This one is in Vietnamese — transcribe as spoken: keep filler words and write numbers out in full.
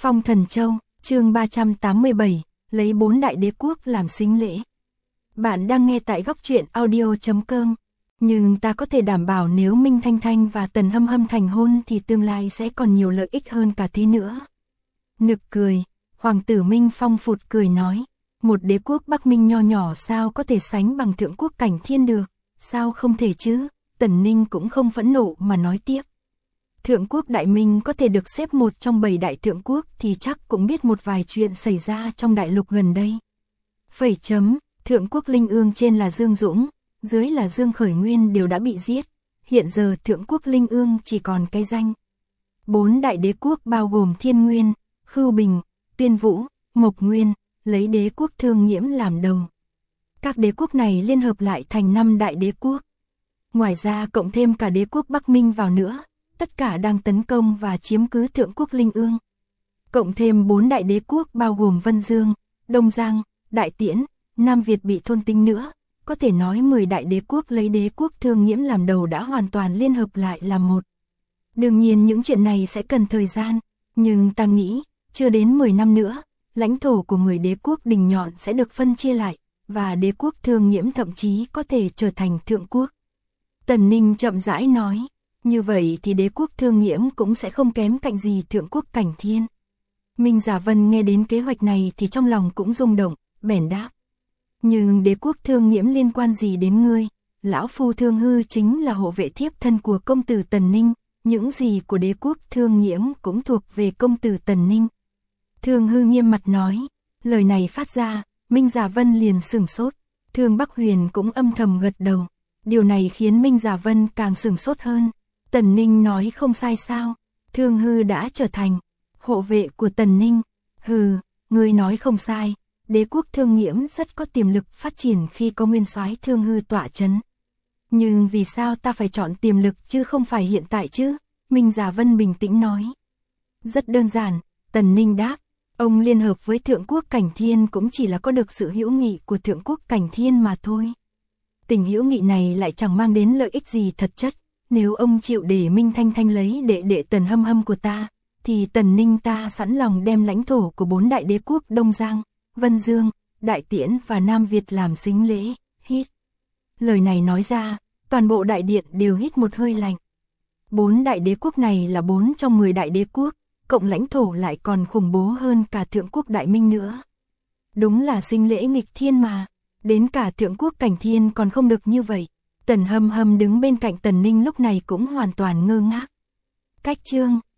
Phong Thần Châu, chương ba trăm tám mươi bảy, lấy bốn đại đế quốc làm sính lễ. Bạn đang nghe tại góc truyện audio chấm com. Nhưng ta có thể đảm bảo nếu Minh Thanh Thanh và Tần Hâm Hâm thành hôn thì tương lai sẽ còn nhiều lợi ích hơn cả thế nữa. Nực cười, Hoàng tử Minh Phong phụt cười nói, một đế quốc Bắc Minh nho nhỏ sao có thể sánh bằng thượng quốc Cảnh Thiên được, sao không thể chứ? Tần Ninh cũng không phẫn nộ mà nói tiếp. Thượng quốc Đại Minh có thể được xếp một trong bảy đại thượng quốc thì chắc cũng biết một vài chuyện xảy ra trong đại lục gần đây. Phẩy chấm, thượng quốc Linh Ương trên là Dương Dũng, dưới là Dương Khởi Nguyên đều đã bị giết, hiện giờ thượng quốc Linh Ương chỉ còn cái danh. Bốn đại đế quốc bao gồm Thiên Nguyên, Khưu Bình, Tuyên Vũ, Mộc Nguyên, lấy đế quốc Thương Nhiễm làm đầu. Các đế quốc này liên hợp lại thành năm đại đế quốc. Ngoài ra cộng thêm cả đế quốc Bắc Minh vào nữa, tất cả đang tấn công và chiếm cứ thượng quốc Linh Ương. Cộng thêm bốn đại đế quốc bao gồm Vân Dương, Đông Giang, Đại Tiễn, Nam Việt bị thôn tính nữa, có thể nói mười đại đế quốc lấy đế quốc Thương Nhiễm làm đầu đã hoàn toàn liên hợp lại làm một. Đương nhiên những chuyện này sẽ cần thời gian, nhưng ta nghĩ, chưa đến mười năm nữa, lãnh thổ của mười đế quốc đình nhọn sẽ được phân chia lại, và đế quốc Thương Nhiễm thậm chí có thể trở thành thượng quốc. Tần Ninh chậm rãi nói, như vậy thì đế quốc Thương Nhiễm cũng sẽ không kém cạnh gì thượng quốc Cảnh Thiên. Minh Giả Vân nghe đến kế hoạch này thì trong lòng cũng rung động, bèn đáp. Nhưng đế quốc Thương Nhiễm liên quan gì đến ngươi? Lão phu Thương Hư chính là hộ vệ thiếp thân của công tử Tần Ninh, những gì của đế quốc Thương Nhiễm cũng thuộc về công tử Tần Ninh. Thương Hư nghiêm mặt nói, lời này phát ra, Minh Giả Vân liền sửng sốt, Thương Bắc Huyền cũng âm thầm gật đầu. Điều này khiến Minh Giả Vân càng sửng sốt hơn. Tần Ninh nói không sai sao? Thương Hư đã trở thành hộ vệ của Tần Ninh. Hừ, ngươi nói không sai. Đế quốc Thương Nhiễm rất có tiềm lực phát triển khi có nguyên soái Thương Hư tọa chấn. Nhưng vì sao ta phải chọn tiềm lực chứ không phải hiện tại chứ? Minh Giả Vân bình tĩnh nói. Rất đơn giản, Tần Ninh đáp. Ông liên hợp với Thượng quốc Cảnh Thiên cũng chỉ là có được sự hữu nghị của Thượng quốc Cảnh Thiên mà thôi. Tình hữu nghị này lại chẳng mang đến lợi ích gì thật chất. Nếu ông chịu để Minh Thanh Thanh lấy đệ đệ Tần Hâm Hâm của ta, thì Tần Ninh ta sẵn lòng đem lãnh thổ của bốn đại đế quốc Đông Giang, Vân Dương, Đại Tiễn và Nam Việt làm sính lễ. Hít. Lời này nói ra, toàn bộ đại điện đều hít một hơi lạnh. Bốn đại đế quốc này là bốn trong mười đại đế quốc, cộng lãnh thổ lại còn khủng bố hơn cả Thượng quốc Đại Minh nữa. Đúng là sính lễ nghịch thiên mà, đến cả Thượng quốc Cảnh Thiên còn không được như vậy. Tần Hâm Hâm đứng bên cạnh Tần Ninh lúc này cũng hoàn toàn ngơ ngác. Cách chương,